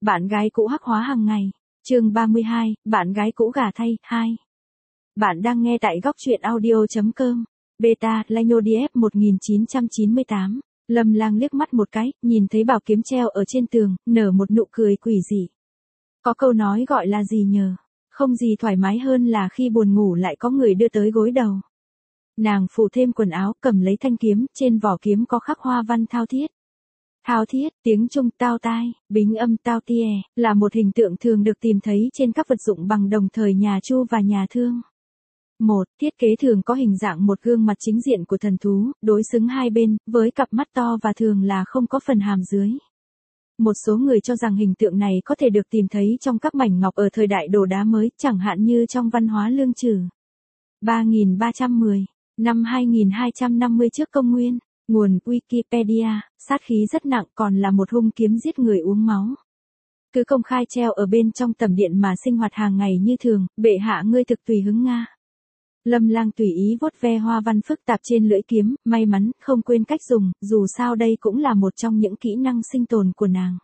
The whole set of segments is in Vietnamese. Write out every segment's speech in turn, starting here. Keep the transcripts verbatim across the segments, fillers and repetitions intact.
Bạn gái cũ hắc hóa hàng ngày. Chương ba mươi hai, bạn gái cũ gả thay, hai. Bạn đang nghe tại góc truyện audio.com. Beta, Lanodief một nghìn chín trăm chín mươi tám. Lâm Lang liếc mắt một cái, nhìn thấy bảo kiếm treo ở trên tường, nở một nụ cười quỷ dị. Có câu nói gọi là gì nhờ? Không gì thoải mái hơn là khi buồn ngủ lại có người đưa tới gối đầu. Nàng phủ thêm quần áo, cầm lấy thanh kiếm, trên vỏ kiếm có khắc hoa văn thao thiết. Thao thiết, tiếng Trung tao tai, bính âm tao tia, là một hình tượng thường được tìm thấy trên các vật dụng bằng đồng thời nhà Chu và nhà Thương. Một, thiết kế thường có hình dạng một gương mặt chính diện của thần thú, đối xứng hai bên, với cặp mắt to và thường là không có phần hàm dưới. Một số người cho rằng hình tượng này có thể được tìm thấy trong các mảnh ngọc ở thời đại đồ đá mới, chẳng hạn như trong văn hóa Lương Trừ. ba nghìn ba trăm mười, năm hai nghìn hai trăm năm mươi trước công nguyên. Nguồn Wikipedia, sát khí rất nặng, còn là một hung kiếm giết người uống máu. Cứ công khai treo ở bên trong tầm điện mà sinh hoạt hàng ngày như thường, bệ hạ ngươi thực tùy hứng nga. Lâm Lang tùy ý vuốt ve hoa văn phức tạp trên lưỡi kiếm, may mắn, không quên cách dùng, dù sao đây cũng là một trong những kỹ năng sinh tồn của nàng.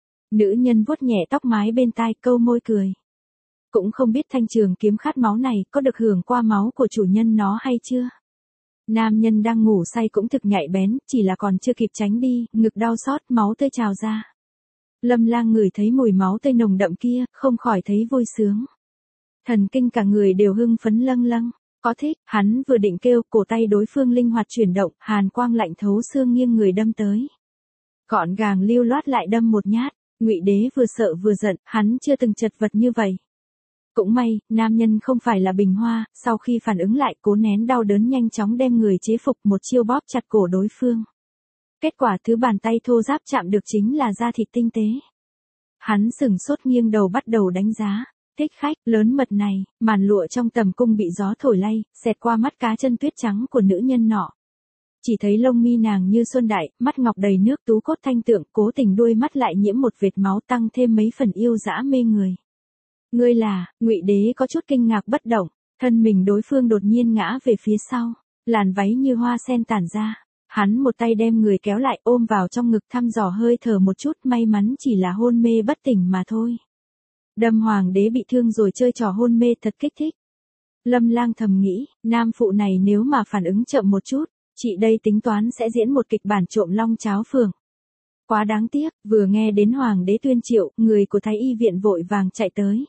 Nữ nhân vuốt nhẹ tóc mái bên tai, câu môi cười. Cũng không biết thanh trường kiếm khát máu này có được hưởng qua máu của chủ nhân nó hay chưa. Nam nhân đang ngủ say cũng thực nhạy bén, chỉ là còn chưa kịp tránh đi, ngực đau xót, máu tươi trào ra. Lâm Lang ngửi thấy mùi máu tươi nồng đậm kia, không khỏi thấy vui sướng. Thần kinh cả người đều hưng phấn lâng lâng, có thích, hắn vừa định kêu, cổ tay đối phương linh hoạt chuyển động, hàn quang lạnh thấu xương nghiêng người đâm tới. Gọn gàng lưu loát lại đâm một nhát, Ngụy Đế vừa sợ vừa giận, hắn chưa từng chật vật như vậy. Cũng may, nam nhân không phải là bình hoa, sau khi phản ứng lại cố nén đau đớn nhanh chóng đem người chế phục một chiêu bóp chặt cổ đối phương. Kết quả thứ bàn tay thô ráp chạm được chính là da thịt tinh tế. Hắn sửng sốt nghiêng đầu bắt đầu đánh giá. Thích khách, lớn mật này, màn lụa trong tầm cung bị gió thổi lay, xẹt qua mắt cá chân tuyết trắng của nữ nhân nọ. Chỉ thấy lông mi nàng như xuân đại, mắt ngọc đầy nước tú cốt thanh tượng, cố tình đuôi mắt lại nhiễm một vệt máu tăng thêm mấy phần yêu dã mê người. Ngươi là, Ngụy Đế có chút kinh ngạc bất động, thân mình đối phương đột nhiên ngã về phía sau, làn váy như hoa sen tản ra, hắn một tay đem người kéo lại ôm vào trong ngực thăm dò hơi thở một chút, may mắn chỉ là hôn mê bất tỉnh mà thôi. Đâm hoàng đế bị thương rồi chơi trò hôn mê thật kích thích. Lâm Lang thầm nghĩ, nam phụ này nếu mà phản ứng chậm một chút, chị đây tính toán sẽ diễn một kịch bản trộm long cháo phường. Quá đáng tiếc, vừa nghe đến hoàng đế tuyên triệu, người của thái y viện vội vàng chạy tới.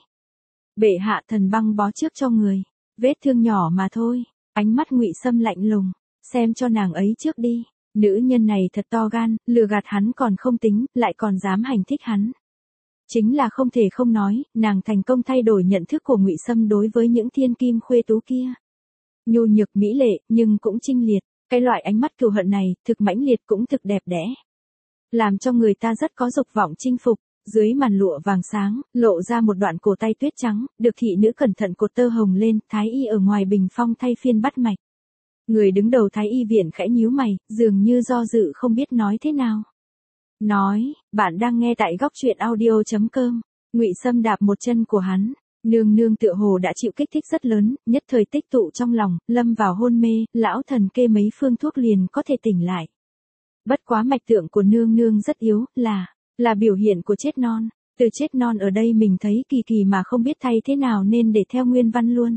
Bệ hạ thần băng bó trước cho người, vết thương nhỏ mà thôi, ánh mắt Ngụy Sâm lạnh lùng, xem cho nàng ấy trước đi, nữ nhân này thật to gan, lừa gạt hắn còn không tính, lại còn dám hành thích hắn. Chính là không thể không nói, nàng thành công thay đổi nhận thức của Ngụy Sâm đối với những thiên kim khuê tú kia. Nhu nhược mỹ lệ, nhưng cũng trinh liệt, cái loại ánh mắt cừu hận này, thực mãnh liệt cũng thực đẹp đẽ. Làm cho người ta rất có dục vọng chinh phục. Dưới màn lụa vàng sáng, lộ ra một đoạn cổ tay tuyết trắng, được thị nữ cẩn thận cột tơ hồng lên, thái y ở ngoài bình phong thay phiên bắt mạch. Người đứng đầu thái y viện khẽ nhíu mày, dường như do dự không biết nói thế nào. Nói, bạn đang nghe tại góc truyện audio.com. Ngụy Sâm đạp một chân của hắn, nương nương tựa hồ đã chịu kích thích rất lớn, nhất thời tích tụ trong lòng, lâm vào hôn mê, lão thần kê mấy phương thuốc liền có thể tỉnh lại. Bất quá mạch tượng của nương nương rất yếu, là... là biểu hiện của chết non, từ chết non ở đây mình thấy kỳ kỳ mà không biết thay thế nào nên để theo nguyên văn luôn.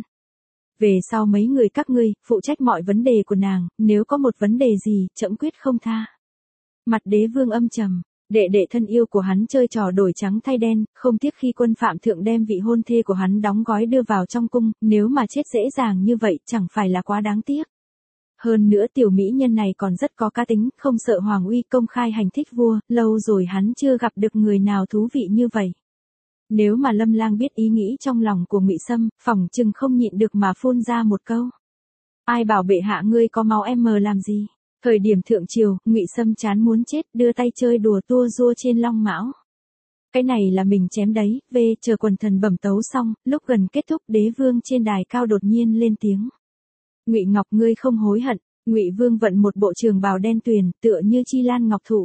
Về sau mấy người các ngươi, phụ trách mọi vấn đề của nàng, nếu có một vấn đề gì, trẫm quyết không tha. Mặt đế vương âm trầm, đệ đệ thân yêu của hắn chơi trò đổi trắng thay đen, không tiếc khi quân phạm thượng đem vị hôn thê của hắn đóng gói đưa vào trong cung, nếu mà chết dễ dàng như vậy chẳng phải là quá đáng tiếc. Hơn nữa tiểu mỹ nhân này còn rất có cá tính, không sợ hoàng uy công khai hành thích vua, lâu rồi hắn chưa gặp được người nào thú vị như vậy. Nếu mà Lâm Lang biết ý nghĩ trong lòng của Ngụy Sâm, phỏng chừng không nhịn được mà phun ra một câu. Ai bảo bệ hạ ngươi có máu em mờ làm gì? Thời điểm thượng triều, Ngụy Sâm chán muốn chết, đưa tay chơi đùa tua rua trên long mão. Cái này là mình chém đấy, về chờ quần thần bẩm tấu xong, lúc gần kết thúc đế vương trên đài cao đột nhiên lên tiếng. Ngụy Ngọc ngươi không hối hận, Ngụy Vương vận một bộ trường bào đen tuyền, tựa như chi lan ngọc thủ.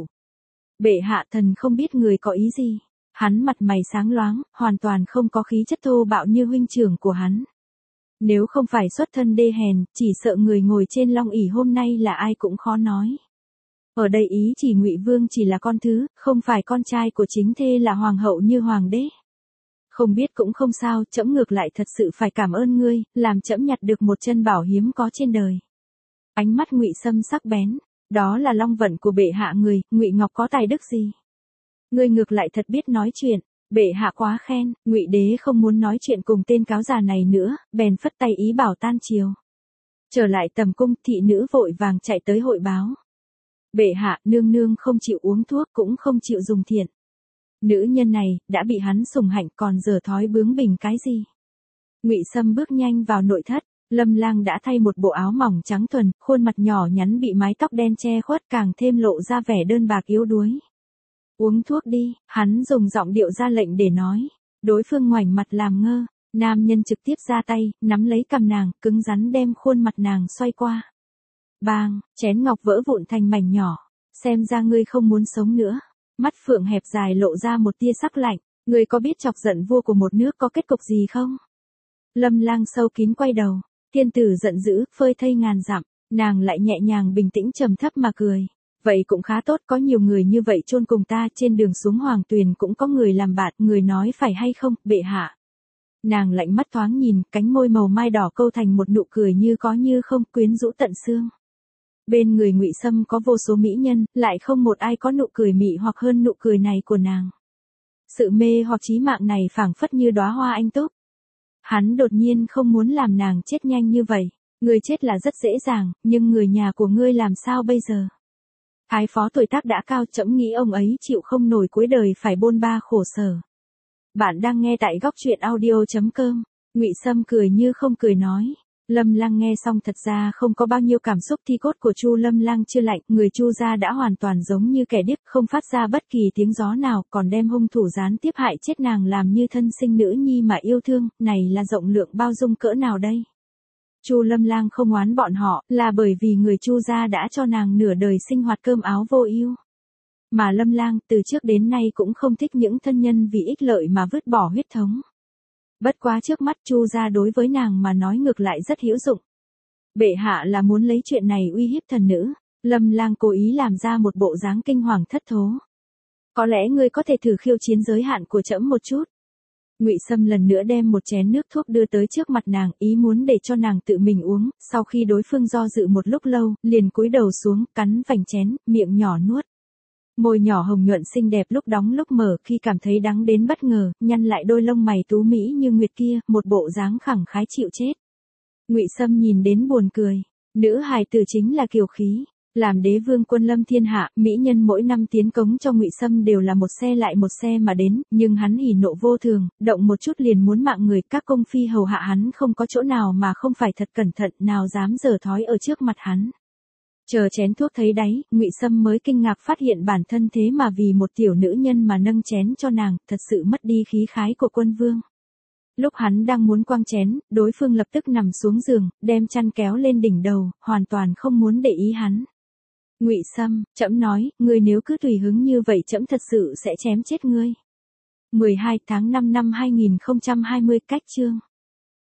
Bệ hạ thần không biết người có ý gì. Hắn mặt mày sáng loáng, hoàn toàn không có khí chất thô bạo như huynh trưởng của hắn. Nếu không phải xuất thân đê hèn, chỉ sợ người ngồi trên long ỷ hôm nay là ai cũng khó nói. Ở đây ý chỉ Ngụy Vương chỉ là con thứ, không phải con trai của chính thê là hoàng hậu như hoàng đế. Không biết cũng không sao, trẫm ngược lại thật sự phải cảm ơn ngươi, làm trẫm nhặt được một chân bảo hiếm có trên đời. Ánh mắt Ngụy Sâm sắc bén, đó là long vận của bệ hạ người, Ngụy Ngọc có tài đức gì? Ngươi ngược lại thật biết nói chuyện, bệ hạ quá khen. Ngụy đế không muốn nói chuyện cùng tên cáo già này nữa, bèn phất tay ý bảo tan triều. Trở lại tầm cung, thị nữ vội vàng chạy tới hội báo. Bệ hạ, nương nương không chịu uống thuốc cũng không chịu dùng thiện. Nữ nhân này, đã bị hắn sủng hạnh còn dở thói bướng bỉnh cái gì? Ngụy Sâm bước nhanh vào nội thất, Lâm Lang đã thay một bộ áo mỏng trắng thuần, khuôn mặt nhỏ nhắn bị mái tóc đen che khuất càng thêm lộ ra vẻ đơn bạc yếu đuối. Uống thuốc đi, hắn dùng giọng điệu ra lệnh để nói. Đối phương ngoảnh mặt làm ngơ, nam nhân trực tiếp ra tay, nắm lấy cằm nàng, cứng rắn đem khuôn mặt nàng xoay qua. Bang, chén ngọc vỡ vụn thành mảnh nhỏ, xem ra ngươi không muốn sống nữa. Mắt phượng hẹp dài lộ ra một tia sắc lạnh, ngươi có biết chọc giận vua của một nước có kết cục gì không? Lâm Lang sâu kín quay đầu, thiên tử giận dữ, phơi thây ngàn dặm, nàng lại nhẹ nhàng bình tĩnh trầm thấp mà cười. Vậy cũng khá tốt, có nhiều người như vậy chôn cùng ta, trên đường xuống Hoàng Tuyền cũng có người làm bạn, người nói phải hay không, bệ hạ. Nàng lạnh mắt thoáng nhìn, cánh môi màu mai đỏ câu thành một nụ cười như có như không, quyến rũ tận xương. Bên người Ngụy Sâm có vô số mỹ nhân, lại không một ai có nụ cười mị hoặc hơn nụ cười này của nàng. Sự mê hoặc chí mạng này phảng phất như đóa hoa anh túc. Hắn đột nhiên không muốn làm nàng chết nhanh như vậy. Người chết là rất dễ dàng, nhưng người nhà của ngươi làm sao bây giờ? Thái phó tuổi tác đã cao, trẫm nghĩ ông ấy chịu không nổi cuối đời phải bôn ba khổ sở. Bạn đang nghe tại góc truyện audio chấm com. Ngụy Sâm cười như không cười nói. Lâm Lang nghe xong thật ra không có bao nhiêu cảm xúc, thi cốt của Chu Lâm Lang chưa lạnh, người Chu gia đã hoàn toàn giống như kẻ điếc, không phát ra bất kỳ tiếng gió nào, còn đem hung thủ gián tiếp hại chết nàng làm như thân sinh nữ nhi mà yêu thương, này là rộng lượng bao dung cỡ nào đây? Chu Lâm Lang không oán bọn họ, là bởi vì người Chu gia đã cho nàng nửa đời sinh hoạt cơm áo vô ưu. Mà Lâm Lang từ trước đến nay cũng không thích những thân nhân vì ích lợi mà vứt bỏ huyết thống. Bất quá trước mắt Chu gia đối với nàng mà nói ngược lại rất hữu dụng. Bệ hạ là muốn lấy chuyện này uy hiếp thần nữ. Lâm Lang cố ý làm ra một bộ dáng kinh hoàng thất thố. Có lẽ ngươi có thể thử khiêu chiến giới hạn của trẫm một chút. Ngụy Sâm lần nữa đem một chén nước thuốc đưa tới trước mặt nàng, ý muốn để cho nàng tự mình uống, sau khi đối phương do dự một lúc lâu, liền cúi đầu xuống, cắn vành chén, miệng nhỏ nuốt. Môi nhỏ hồng nhuận xinh đẹp lúc đóng lúc mở, khi cảm thấy đắng đến bất ngờ, nhăn lại đôi lông mày tú mỹ như nguyệt kia, một bộ dáng khẳng khái chịu chết. Ngụy Sâm nhìn đến buồn cười, nữ hài tử chính là kiều khí. Làm đế vương quân lâm thiên hạ, mỹ nhân mỗi năm tiến cống cho Ngụy Sâm đều là một xe lại một xe mà đến, nhưng hắn hỉ nộ vô thường, động một chút liền muốn mạng người, các công phi hầu hạ hắn không có chỗ nào mà không phải thật cẩn thận, nào dám giở thói ở trước mặt hắn. Chờ chén thuốc thấy đáy, Ngụy Sâm mới kinh ngạc phát hiện bản thân thế mà vì một tiểu nữ nhân mà nâng chén cho nàng, thật sự mất đi khí khái của quân vương. Lúc hắn đang muốn quăng chén, đối phương lập tức nằm xuống giường, đem chăn kéo lên đỉnh đầu, hoàn toàn không muốn để ý hắn. Ngụy Sâm, trẫm nói, ngươi nếu cứ tùy hứng như vậy trẫm thật sự sẽ chém chết ngươi. mười hai tháng năm năm hai nghìn không trăm hai mươi, cách chương.